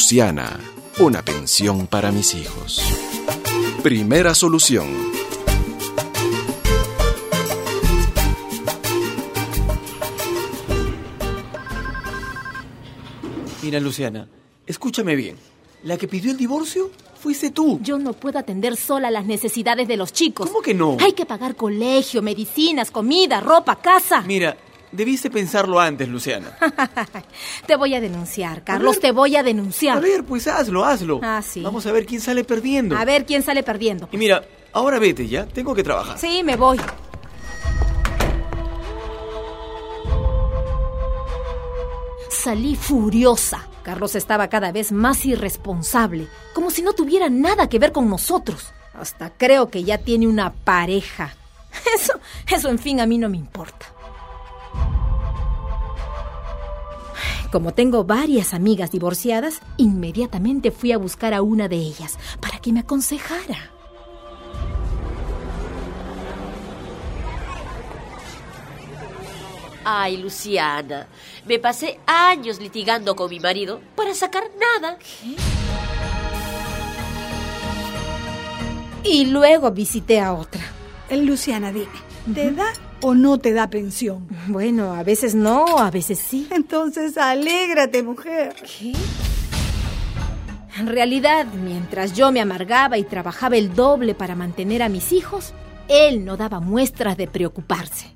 Luciana, una pensión para mis hijos. Primera solución. Mira, Luciana, escúchame bien. La que pidió el divorcio fuiste tú. Yo no puedo atender sola las necesidades de los chicos. ¿Cómo que no? Hay que pagar colegio, medicinas, comida, ropa, casa. Mira, debiste pensarlo antes, Luciana. Te voy a denunciar, Carlos, te voy a denunciar. A ver, pues hazlo. Ah, sí. Vamos a ver quién sale perdiendo. A ver quién sale perdiendo. Y mira, ahora vete ya, tengo que trabajar. Sí, me voy. Salí furiosa. Carlos estaba cada vez más irresponsable, como si no tuviera nada que ver con nosotros. Hasta creo que ya tiene una pareja. Eso en fin, a mí no me importa. Como tengo varias amigas divorciadas, inmediatamente fui a buscar a una de ellas para que me aconsejara. Ay, Luciana, me pasé años litigando con mi marido para sacar nada. ¿Qué? Y luego visité a otra. Luciana, dime, ¿te da o no te da pensión? Bueno, a veces no, a veces sí. Entonces, alégrate, mujer. ¿Qué? En realidad, mientras yo me amargaba y trabajaba el doble para mantener a mis hijos, él no daba muestras de preocuparse.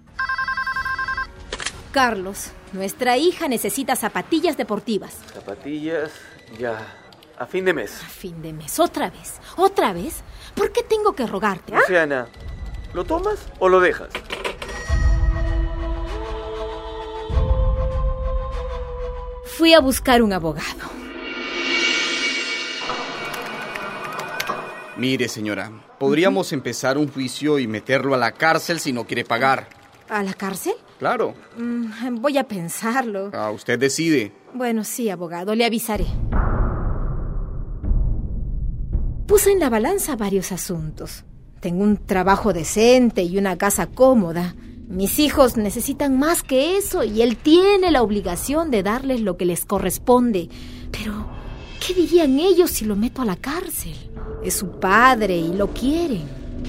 Carlos, nuestra hija necesita zapatillas deportivas. Zapatillas, ya, a fin de mes. A fin de mes, otra vez. ¿Por qué tengo que rogarte? Luciana, ¿lo tomas o lo dejas? Fui a buscar un abogado. Mire, señora, podríamos empezar un juicio y meterlo a la cárcel si no quiere pagar. ¿A la cárcel? Claro. Voy a pensarlo. Usted decide. Bueno, sí, abogado, le avisaré. Puse en la balanza varios asuntos. Tengo un trabajo decente y una casa cómoda. Mis hijos necesitan más que eso y él tiene la obligación de darles lo que les corresponde. Pero, ¿qué dirían ellos si lo meto a la cárcel? Es su padre y lo quieren.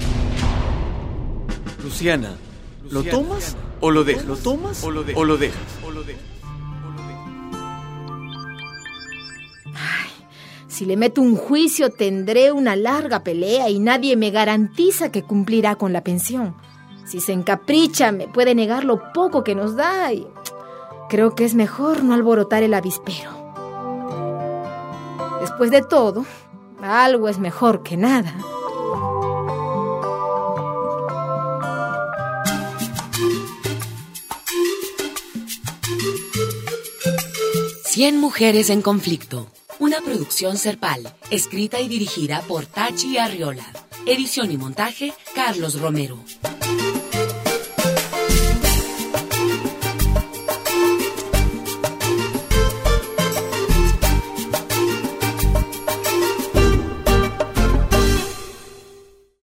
Luciana, ¿lo tomas o lo dejas? ¿Lo tomas o lo dejas? Si le meto un juicio tendré una larga pelea y nadie me garantiza que cumplirá con la pensión. Si se encapricha me puede negar lo poco que nos da y creo que es mejor no alborotar el avispero. Después de todo, algo es mejor que nada. Cien mujeres en conflicto. Una producción Serpal, escrita y dirigida por Tachi Arriola. Edición y montaje, Carlos Romero.